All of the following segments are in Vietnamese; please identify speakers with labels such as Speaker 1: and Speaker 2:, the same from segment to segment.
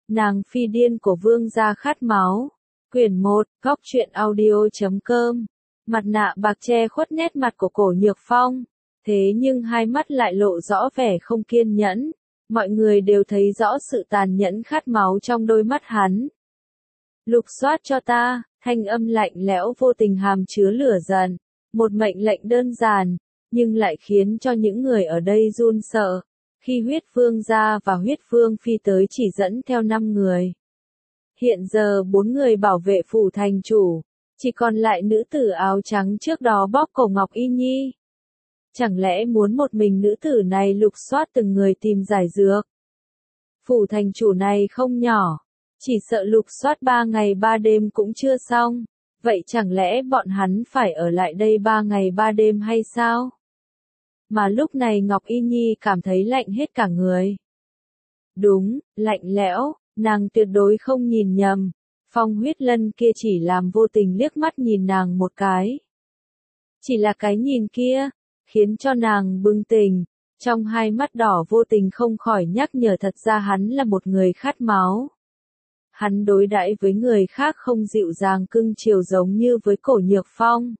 Speaker 1: Nàng phi điên của vương gia khát máu. Quyển 1, Góc truyện audio.com. Mặt nạ bạc che khuất nét mặt của Cổ Nhược Phong. Thế nhưng hai mắt lại lộ rõ vẻ không kiên nhẫn. Mọi người đều thấy rõ sự tàn nhẫn khát máu trong đôi mắt hắn. Lục soát cho ta, thanh âm lạnh lẽo vô tình hàm chứa lửa giận. Một mệnh lệnh đơn giản, nhưng lại khiến cho những người ở đây run sợ. Khi huyết vương gia và huyết vương phi tới chỉ dẫn theo 5 người. Hiện giờ 4 người bảo vệ phủ thành chủ, chỉ còn lại nữ tử áo trắng trước đó bóp cổ Ngọc Y Nhi. Chẳng lẽ muốn một mình nữ tử này lục soát từng người tìm giải dược? Phủ thành chủ này không nhỏ, chỉ sợ lục soát 3 ngày 3 đêm cũng chưa xong. Vậy chẳng lẽ bọn hắn phải ở lại đây 3 ngày 3 đêm hay sao? Mà lúc này Ngọc Y Nhi cảm thấy lạnh hết cả người. Đúng, lạnh lẽo, nàng tuyệt đối không nhìn nhầm. Phong Huyết Lân kia chỉ làm vô tình liếc mắt nhìn nàng một cái. Chỉ là cái nhìn kia, khiến cho nàng bừng tỉnh. Trong hai mắt đỏ vô tình không khỏi nhắc nhở thật ra hắn là một người khát máu. Hắn đối đãi với người khác không dịu dàng cưng chiều giống như với Cổ Nhược Phong.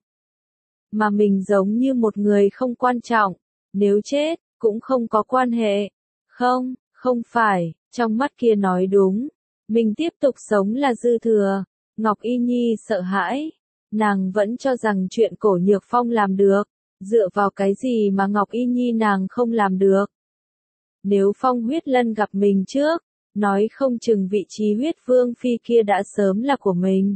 Speaker 1: Mà mình giống như một người không quan trọng, nếu chết, cũng không có quan hệ. Không, không phải, trong mắt kia nói đúng. Mình tiếp tục sống là dư thừa. Ngọc Y Nhi sợ hãi. Nàng vẫn cho rằng chuyện Cổ Nhược Phong làm được. Dựa vào cái gì mà Ngọc Y Nhi nàng không làm được? Nếu Phong Huyết Lân gặp mình trước, nói không chừng vị trí huyết vương phi kia đã sớm là của mình.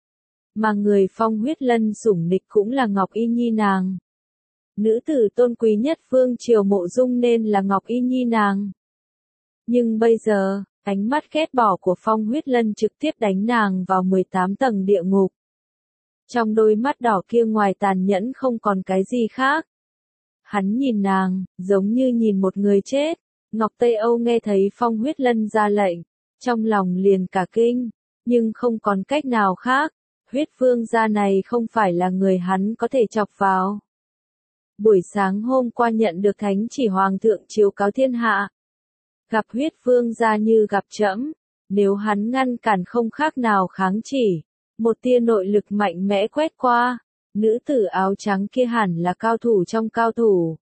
Speaker 1: Mà người Phong Huyết Lân sủng nịch cũng là Ngọc Y Nhi nàng. Nữ tử tôn quý nhất vương triều Mộ Dung nên là Ngọc Y Nhi nàng. Nhưng bây giờ, ánh mắt ghét bỏ của Phong Huyết Lân trực tiếp đánh nàng vào 18 tầng địa ngục. Trong đôi mắt đỏ kia ngoài tàn nhẫn không còn cái gì khác. Hắn nhìn nàng, giống như nhìn một người chết. Ngọc Tây Âu nghe thấy Phong Huyết Lân ra lệnh, trong lòng liền cả kinh, nhưng không còn cách nào khác. Huyết vương gia này không phải là người hắn có thể chọc vào. Buổi sáng hôm qua nhận được thánh chỉ hoàng thượng chiếu cáo thiên hạ. Gặp huyết vương gia như gặp trẫm, nếu hắn ngăn cản không khác nào kháng chỉ. Một tia nội lực mạnh mẽ quét qua, nữ tử áo trắng kia hẳn là cao thủ trong cao thủ.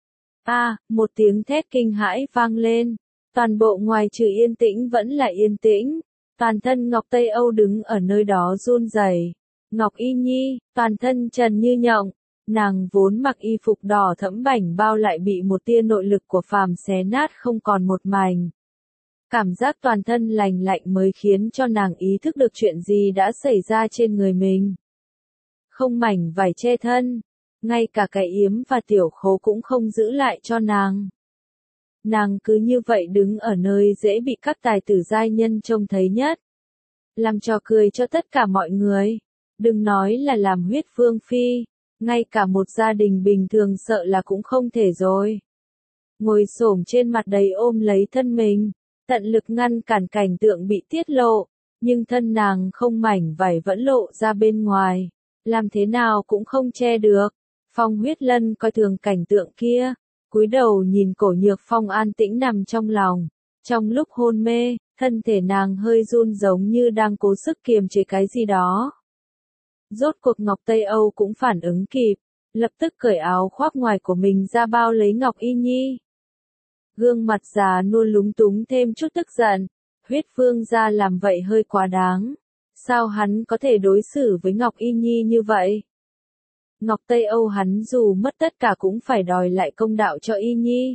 Speaker 1: Một tiếng thét kinh hãi vang lên, toàn bộ ngoài trừ yên tĩnh vẫn là yên tĩnh, toàn thân Ngọc Tây Âu đứng ở nơi đó run rẩy. Ngọc Y Nhi, toàn thân trần như nhộng, nàng vốn mặc y phục đỏ thẫm bảnh bao lại bị một tia nội lực của phàm xé nát không còn một mảnh. Cảm giác toàn thân lành lạnh mới khiến cho nàng ý thức được chuyện gì đã xảy ra trên người mình. Không mảnh vải che thân, ngay cả cái yếm và tiểu khố cũng không giữ lại cho nàng. Nàng cứ như vậy đứng ở nơi dễ bị các tài tử giai nhân trông thấy nhất. Làm trò cười cho tất cả mọi người. Đừng nói là làm huyết vương phi, ngay cả một gia đình bình thường sợ là cũng không thể rồi. Ngồi xổm trên mặt đầy ôm lấy thân mình, tận lực ngăn cản cảnh tượng bị tiết lộ, nhưng thân nàng không mảnh vải vẫn lộ ra bên ngoài, làm thế nào cũng không che được. Phong Huyết Lân coi thường cảnh tượng kia, cúi đầu nhìn Cổ Nhược Phong an tĩnh nằm trong lòng. Trong lúc hôn mê, thân thể nàng hơi run giống như đang cố sức kiềm chế cái gì đó. Rốt cuộc Ngọc Tây Âu cũng phản ứng kịp, lập tức cởi áo khoác ngoài của mình ra bao lấy Ngọc Y Nhi. Gương mặt già nua lúng túng thêm chút tức giận, huyết vương gia làm vậy hơi quá đáng. Sao hắn có thể đối xử với Ngọc Y Nhi như vậy? Ngọc Tây Âu hắn dù mất tất cả cũng phải đòi lại công đạo cho Y Nhi.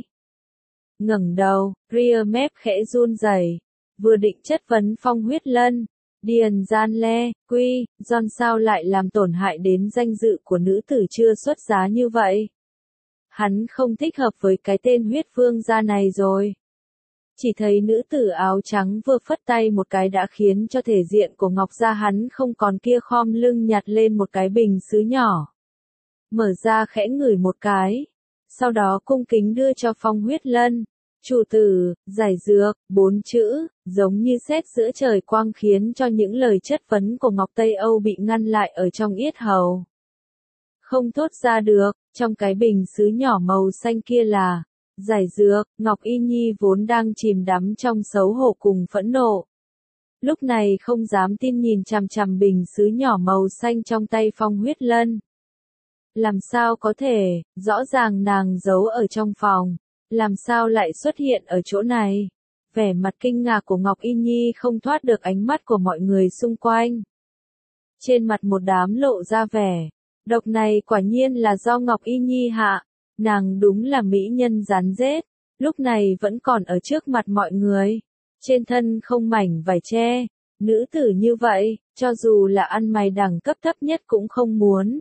Speaker 1: Ngẩng đầu, ria mép khẽ run rẩy, vừa định chất vấn Phong Huyết Lân, Điền Gian Le, Quy, Giòn sao lại làm tổn hại đến danh dự của nữ tử chưa xuất giá như vậy. Hắn không thích hợp với cái tên huyết vương gia này rồi. Chỉ thấy nữ tử áo trắng vừa phất tay một cái đã khiến cho thể diện của Ngọc gia hắn không còn kia khom lưng nhặt lên một cái bình sứ nhỏ. Mở ra khẽ ngửi một cái. Sau đó cung kính đưa cho Phong Huyết Lân. Chủ tử, giải dược, 4 chữ, giống như sét giữa trời quang khiến cho những lời chất vấn của Ngọc Tây Âu bị ngăn lại ở trong yết hầu. Không thốt ra được, trong cái bình sứ nhỏ màu xanh kia là giải dược. Ngọc Y Nhi vốn đang chìm đắm trong xấu hổ cùng phẫn nộ, lúc này không dám tin nhìn chằm chằm bình sứ nhỏ màu xanh trong tay Phong Huyết Lân. Làm sao có thể, rõ ràng nàng giấu ở trong phòng, làm sao lại xuất hiện ở chỗ này? Vẻ mặt kinh ngạc của Ngọc Y Nhi không thoát được ánh mắt của mọi người xung quanh. Trên mặt một đám lộ ra vẻ, độc này quả nhiên là do Ngọc Y Nhi hạ, nàng đúng là mỹ nhân rắn rết, lúc này vẫn còn ở trước mặt mọi người, trên thân không mảnh vải che, nữ tử như vậy, cho dù là ăn mày đẳng cấp thấp nhất cũng không muốn.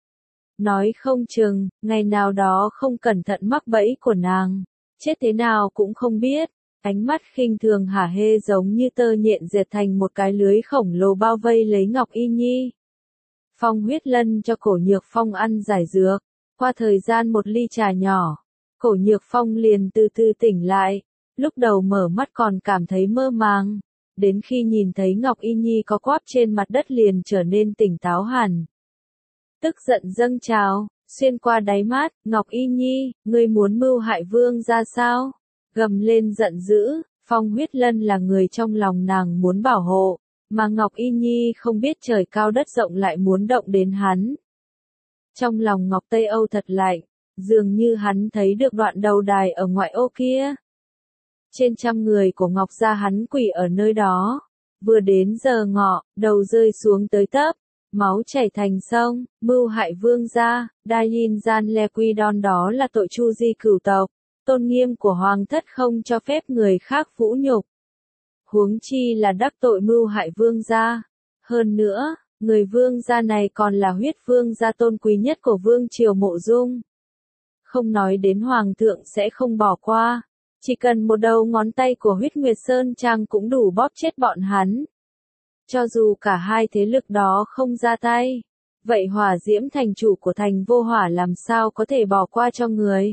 Speaker 1: Nói không chừng, ngày nào đó không cẩn thận mắc bẫy của nàng, chết thế nào cũng không biết. Ánh mắt khinh thường hả hê giống như tơ nhện dệt thành một cái lưới khổng lồ bao vây lấy Ngọc Y Nhi. Phong Huyết Lân cho Cổ Nhược Phong ăn giải dược, qua thời gian một ly trà nhỏ, Cổ Nhược Phong liền từ từ tỉnh lại, lúc đầu mở mắt còn cảm thấy mơ màng, đến khi nhìn thấy Ngọc Y Nhi có quắp trên mặt đất liền trở nên tỉnh táo hẳn. Tức giận dâng trào, xuyên qua đáy mắt, Ngọc Y Nhi, ngươi muốn mưu hại vương ra sao? Gầm lên giận dữ, Phong Huyết Lân là người trong lòng nàng muốn bảo hộ, mà Ngọc Y Nhi không biết trời cao đất rộng lại muốn động đến hắn. Trong lòng Ngọc Tây Âu thật lạnh, dường như hắn thấy được đoạn đầu đài ở ngoại ô kia. Trên trăm người của Ngọc gia hắn quỳ ở nơi đó, vừa đến giờ ngọ, đầu rơi xuống tới tấp, máu chảy thành sông, mưu hại vương gia, đa yin gian le quy đon đó là tội chu di cửu tộc. Tôn nghiêm của hoàng thất không cho phép người khác vũ nhục. Huống chi là đắc tội mưu hại vương gia. Hơn nữa, người vương gia này còn là huyết vương gia tôn quý nhất của vương triều Mộ Dung. Không nói đến hoàng thượng sẽ không bỏ qua, chỉ cần một đầu ngón tay của huyết Nguyệt Sơn Trang cũng đủ bóp chết bọn hắn. Cho dù cả hai thế lực đó không ra tay, vậy Hỏa Diễm thành chủ của thành Vô Hỏa làm sao có thể bỏ qua cho người.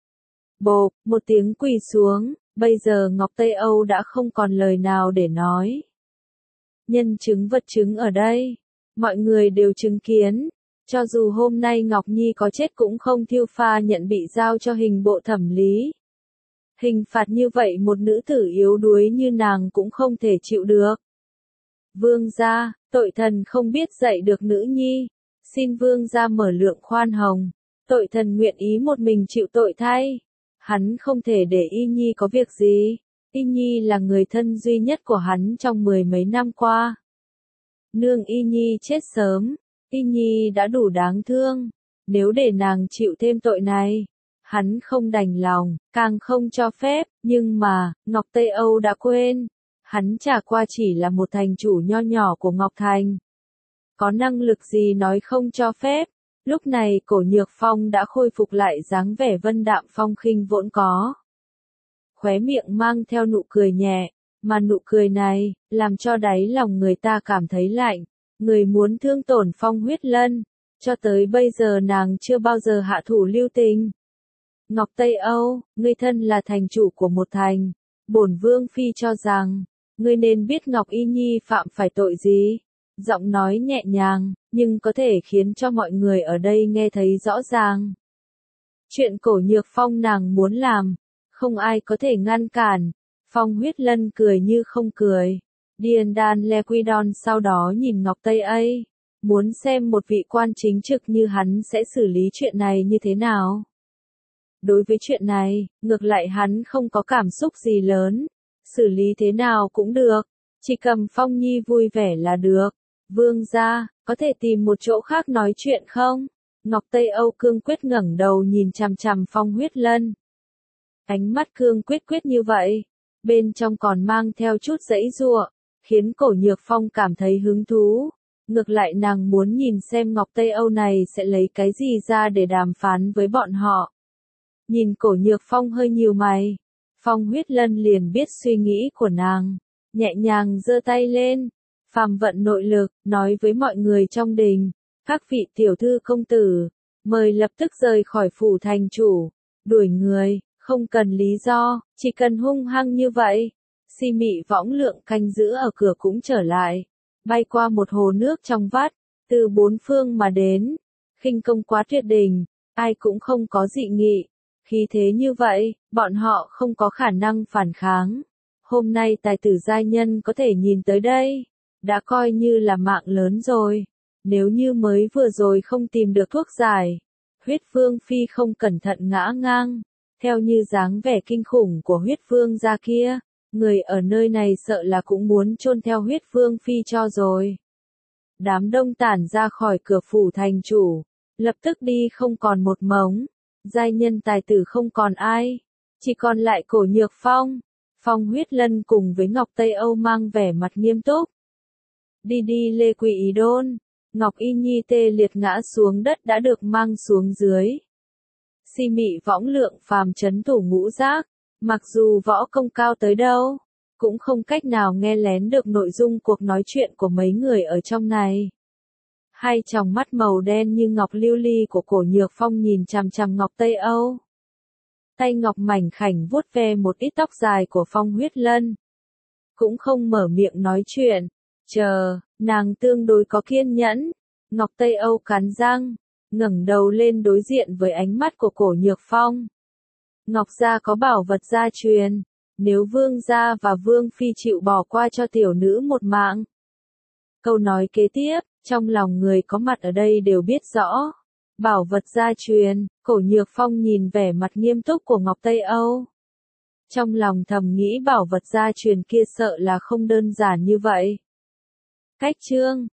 Speaker 1: Bộp, một tiếng quỳ xuống, bây giờ Ngọc Tây Âu đã không còn lời nào để nói. Nhân chứng vật chứng ở đây, mọi người đều chứng kiến, cho dù hôm nay Ngọc Nhi có chết cũng không thiêu pha nhận bị giao cho hình bộ thẩm lý. Hình phạt như vậy một nữ tử yếu đuối như nàng cũng không thể chịu được. Vương gia, tội thần không biết dạy được nữ nhi, xin vương gia mở lượng khoan hồng, tội thần nguyện ý một mình chịu tội thay. Hắn không thể để Y Nhi có việc gì, Y Nhi là người thân duy nhất của hắn trong mười mấy năm qua. Nương Y Nhi chết sớm, Y Nhi đã đủ đáng thương, nếu để nàng chịu thêm tội này, hắn không đành lòng, càng không cho phép, nhưng mà, Ngọc Tây Âu đã quên, hắn chả qua chỉ là một thành chủ nho nhỏ của Ngọc Thành. Có năng lực gì nói không cho phép. Lúc này Cổ Nhược Phong đã khôi phục lại dáng vẻ vân đạm phong khinh vốn có. Khóe miệng mang theo nụ cười nhẹ, mà nụ cười này, làm cho đáy lòng người ta cảm thấy lạnh. Người muốn thương tổn Phong Huyết Lân, cho tới bây giờ nàng chưa bao giờ hạ thủ lưu tình. Ngọc Tây Âu, ngươi thân là thành chủ của một thành, bổn vương phi cho rằng, ngươi nên biết Ngọc Y Nhi phạm phải tội gì. Giọng nói nhẹ nhàng, nhưng có thể khiến cho mọi người ở đây nghe thấy rõ ràng. Chuyện Cổ Nhược Phong nàng muốn làm, không ai có thể ngăn cản. Phong Huyết Lân cười như không cười. Điền Đan Le Quy Đon sau đó nhìn Ngọc Tây Ây, muốn xem một vị quan chính trực như hắn sẽ xử lý chuyện này như thế nào. Đối với chuyện này, ngược lại hắn không có cảm xúc gì lớn, xử lý thế nào cũng được, chỉ cầm Phong Nhi vui vẻ là được. Vương gia, có thể tìm một chỗ khác nói chuyện không? Ngọc Tây Âu cương quyết ngẩng đầu nhìn chằm chằm Phong Huyết Lân. Ánh mắt cương quyết quyết như vậy, bên trong còn mang theo chút giãy giụa, khiến Cổ Nhược Phong cảm thấy hứng thú. Ngược lại nàng muốn nhìn xem Ngọc Tây Âu này sẽ lấy cái gì ra để đàm phán với bọn họ. Nhìn Cổ Nhược Phong hơi nhíu mày, Phong Huyết Lân liền biết suy nghĩ của nàng, nhẹ nhàng giơ tay lên. Phàm vận nội lực, nói với mọi người trong đình, các vị tiểu thư công tử, mời lập tức rời khỏi phủ thành chủ, đuổi người, không cần lý do, chỉ cần hung hăng như vậy. Si Mị Võng Lượng canh giữ ở cửa cũng trở lại, bay qua một hồ nước trong vắt, từ bốn phương mà đến, khinh công quá tuyệt đỉnh, ai cũng không có dị nghị, khí thế như vậy, bọn họ không có khả năng phản kháng. Hôm nay tài tử giai nhân có thể nhìn tới đây, đã coi như là mạng lớn rồi. Nếu như mới vừa rồi không tìm được thuốc giải, huyết vương phi không cẩn thận ngã ngang, theo như dáng vẻ kinh khủng của huyết vương gia kia, người ở nơi này sợ là cũng muốn chôn theo huyết vương phi cho rồi. Đám đông tản ra khỏi cửa phủ thành chủ, lập tức đi không còn một mống, giai nhân tài tử không còn ai, chỉ còn lại Cổ Nhược Phong, Phong Huyết Lân cùng với Ngọc Tây Âu mang vẻ mặt nghiêm túc. Đi đi Lê Quỳ Ý Đôn, Ngọc Y Nhi tê liệt ngã xuống đất đã được mang xuống dưới. Si Mị Võng Lượng phàm chấn thủ ngũ giác, mặc dù võ công cao tới đâu, cũng không cách nào nghe lén được nội dung cuộc nói chuyện của mấy người ở trong này. Hai tròng mắt màu đen như ngọc lưu ly của Cổ Nhược Phong nhìn chằm chằm Ngọc Tây Âu. Tay ngọc mảnh khảnh vuốt ve một ít tóc dài của Phong Huyết Lân. Cũng không mở miệng nói chuyện. Chờ, nàng tương đối có kiên nhẫn. Ngọc Tây Âu cắn răng, ngẩng đầu lên đối diện với ánh mắt của Cổ Nhược Phong. Ngọc gia có bảo vật gia truyền, nếu vương gia và vương phi chịu bỏ qua cho tiểu nữ một mạng. Câu nói kế tiếp, trong lòng người có mặt ở đây đều biết rõ. Bảo vật gia truyền, Cổ Nhược Phong nhìn vẻ mặt nghiêm túc của Ngọc Tây Âu. Trong lòng thầm nghĩ bảo vật gia truyền kia sợ là không đơn giản như vậy. Cách chương